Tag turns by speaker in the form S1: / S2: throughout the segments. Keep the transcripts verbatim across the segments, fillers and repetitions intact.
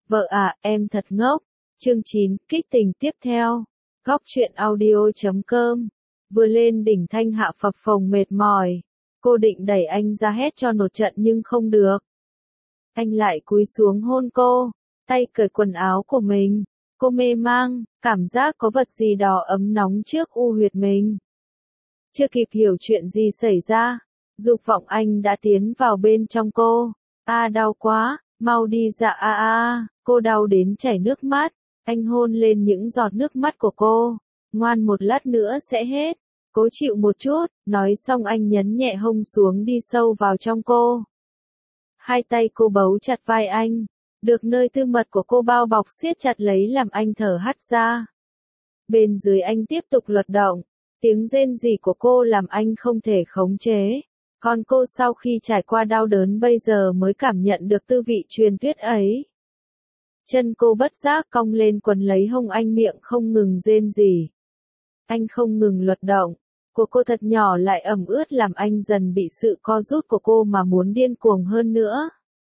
S1: Vợ à, em thật ngốc. Chương chín, kích tình tiếp theo. Góc truyện audio chấm com. Vừa lên đỉnh thanh hạ phập phồng mệt mỏi. Cô định đẩy anh ra hét cho một trận nhưng không được. Anh lại cúi xuống hôn cô, tay cởi quần áo của mình. Cô mê mang, cảm giác có vật gì đó ấm nóng trước u huyệt mình. Chưa kịp hiểu chuyện gì xảy ra, dục vọng anh đã tiến vào bên trong cô. A đau quá, mau đi ra a a, cô đau đến chảy nước mắt. Anh hôn lên những giọt nước mắt của cô. Ngoan một lát nữa sẽ hết. Cố chịu một chút, nói xong anh nhấn nhẹ hông xuống đi sâu vào trong cô. Hai tay cô bấu chặt vai anh. Được nơi tư mật của cô bao bọc siết chặt lấy làm anh thở hắt ra. Bên dưới anh tiếp tục luật động. Tiếng rên rỉ của cô làm anh không thể khống chế. Còn cô sau khi trải qua đau đớn bây giờ mới cảm nhận được tư vị truyền thuyết ấy. Chân cô bất giác cong lên quần lấy hông anh, miệng không ngừng rên rỉ. Anh không ngừng luật động. Của cô thật nhỏ lại ẩm ướt làm anh dần bị sự co rút của cô mà muốn điên cuồng hơn nữa.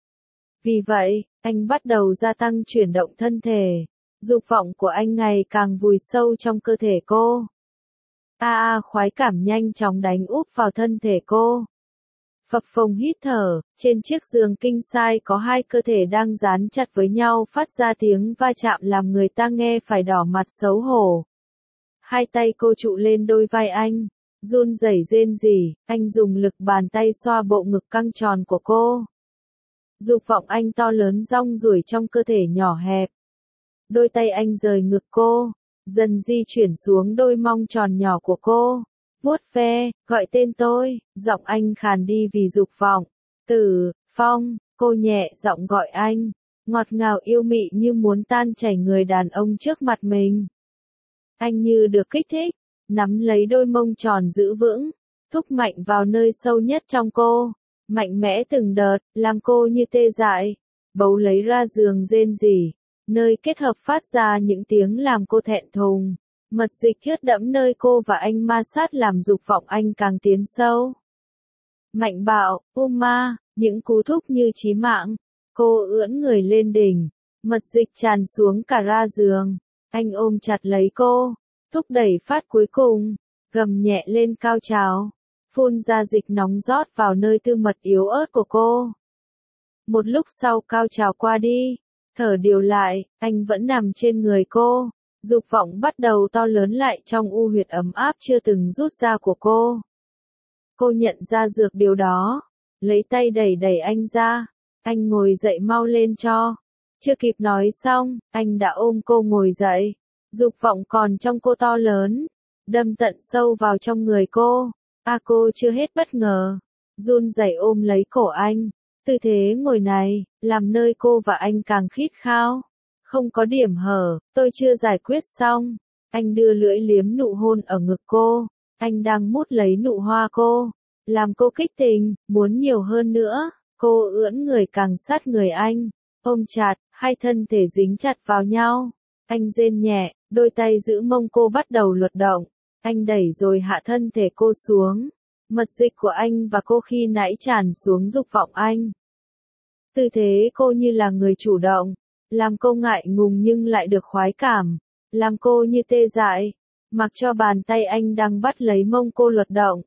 S1: Vì vậy, anh bắt đầu gia tăng chuyển động thân thể. Dục vọng của anh ngày càng vùi sâu trong cơ thể cô. A a khoái cảm nhanh chóng đánh úp vào thân thể cô. Phập phồng hít thở, trên chiếc giường king size có hai cơ thể đang dán chặt với nhau phát ra tiếng va chạm làm người ta nghe phải đỏ mặt xấu hổ. Hai tay cô trụ lên đôi vai anh, run rẩy rên rỉ, anh dùng lực bàn tay xoa bộ ngực căng tròn của cô. Dục vọng anh to lớn rong ruổi trong cơ thể nhỏ hẹp. Đôi tay anh rời ngực cô, dần di chuyển xuống đôi mông tròn nhỏ của cô. Vuốt ve, gọi tên tôi, giọng anh khàn đi vì dục vọng. Tử, Phong, cô nhẹ giọng gọi anh, ngọt ngào yêu mị như muốn tan chảy người đàn ông trước mặt mình. Anh như được kích thích, nắm lấy đôi mông tròn giữ vững, thúc mạnh vào nơi sâu nhất trong cô, mạnh mẽ từng đợt, làm cô như tê dại, bấu lấy ra giường rên rỉ, nơi kết hợp phát ra những tiếng làm cô thẹn thùng. Mật dịch thiết đẫm nơi cô và anh ma sát làm dục vọng anh càng tiến sâu. Mạnh bạo, Uma, những cú thúc như chí mạng. Cô ưỡn người lên đỉnh, mật dịch tràn xuống cả ra giường. Anh ôm chặt lấy cô, thúc đẩy phát cuối cùng, gầm nhẹ lên cao trào, phun ra dịch nóng rót vào nơi tư mật yếu ớt của cô. Một lúc sau cao trào qua đi, thở điều lại, anh vẫn nằm trên người cô. Dục vọng bắt đầu to lớn lại trong u huyệt ấm áp chưa từng rút ra của cô. Cô nhận ra dược điều đó, lấy tay đẩy đẩy anh ra. Anh ngồi dậy mau lên cho. Chưa kịp nói xong, anh đã ôm cô ngồi dậy. Dục vọng còn trong cô to lớn, đâm tận sâu vào trong người cô. A cô chưa hết bất ngờ, run rẩy ôm lấy cổ anh. Tư thế ngồi này, làm nơi cô và anh càng khít khao. Không có điểm hở, tôi chưa giải quyết xong. Anh đưa lưỡi liếm nụ hôn ở ngực cô. Anh đang mút lấy nụ hoa cô. Làm cô kích tình, muốn nhiều hơn nữa. Cô ưỡn người càng sát người anh. Ôm chặt, hai thân thể dính chặt vào nhau. Anh rên nhẹ, đôi tay giữ mông cô bắt đầu luật động. Anh đẩy rồi hạ thân thể cô xuống. Mật dịch của anh và cô khi nãy tràn xuống dục vọng anh. Tư thế cô như là người chủ động. Làm cô ngại ngùng nhưng lại được khoái cảm. Làm cô như tê dại. Mặc cho bàn tay anh đang bắt lấy mông cô luật động.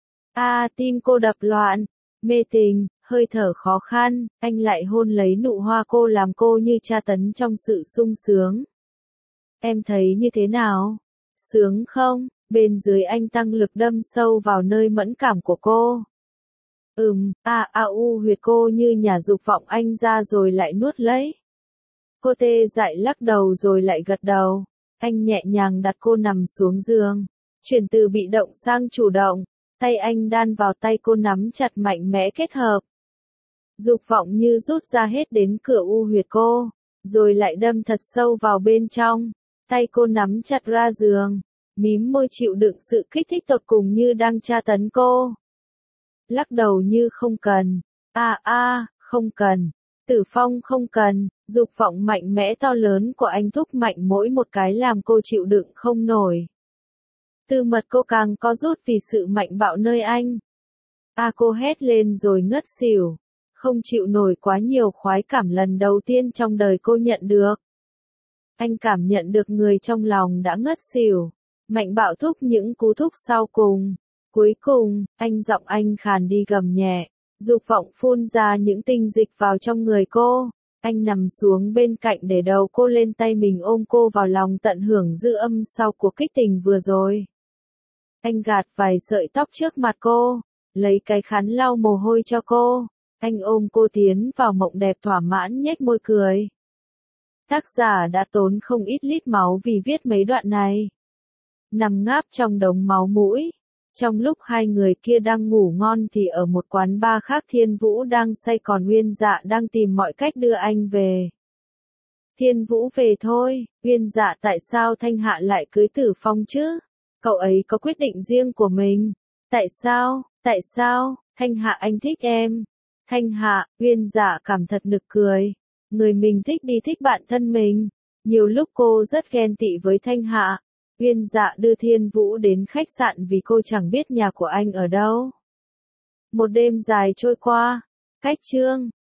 S1: A à, tim cô đập loạn. Mê tình, hơi thở khó khăn. Anh lại hôn lấy nụ hoa cô làm cô như tra tấn trong sự sung sướng. Em thấy như thế nào? Sướng không? Bên dưới anh tăng lực đâm sâu vào nơi mẫn cảm của cô. Ừm, a a u huyệt cô như nhả dục vọng anh ra rồi lại nuốt lấy. Cô tê dại lắc đầu rồi lại gật đầu. Anh nhẹ nhàng đặt cô nằm xuống giường. Chuyển từ bị động sang chủ động. Tay anh đan vào tay cô nắm chặt mạnh mẽ kết hợp. Dục vọng như rút ra hết đến cửa u huyệt cô. Rồi lại đâm thật sâu vào bên trong. Tay cô nắm chặt ra giường. Mím môi chịu đựng sự kích thích tột cùng như đang tra tấn cô. Lắc đầu như không cần. À a, không cần. Tử Phong không cần. Dục vọng mạnh mẽ to lớn của anh thúc mạnh mỗi một cái làm cô chịu đựng không nổi. Tư mật cô càng có rút vì sự mạnh bạo nơi anh. A cô hét lên rồi ngất xỉu. Không chịu nổi quá nhiều khoái cảm lần đầu tiên trong đời cô nhận được. Anh cảm nhận được người trong lòng đã ngất xỉu. Mạnh bạo thúc những cú thúc sau cùng. Cuối cùng, anh giọng anh khàn đi gầm nhẹ. Dục vọng phun ra những tinh dịch vào trong người cô. Anh nằm xuống bên cạnh để đầu cô lên tay mình ôm cô vào lòng tận hưởng dư âm sau cuộc kích tình vừa rồi. Anh gạt vài sợi tóc trước mặt cô. Lấy cái khăn lau mồ hôi cho cô. Anh ôm cô tiến vào mộng đẹp thỏa mãn nhếch môi cười. Tác giả đã tốn không ít lít máu vì viết mấy đoạn này. Nằm ngáp trong đống máu mũi. Trong lúc hai người kia đang ngủ ngon thì ở một quán bar khác Thiên Vũ đang say còn Uyên Dạ đang tìm mọi cách đưa anh về. Thiên Vũ về thôi, Uyên Dạ tại sao Thanh Hạ lại cưới Tử Phong chứ? Cậu ấy có quyết định riêng của mình. Tại sao, tại sao, Thanh Hạ anh thích em. Thanh Hạ, Uyên Dạ cảm thật nực cười. Người mình thích đi thích bạn thân mình. Nhiều lúc cô rất ghen tị với Thanh Hạ. Uyên Dạ đưa Thiên Vũ đến khách sạn vì cô chẳng biết nhà của anh ở đâu. Một đêm dài trôi qua. Cách chương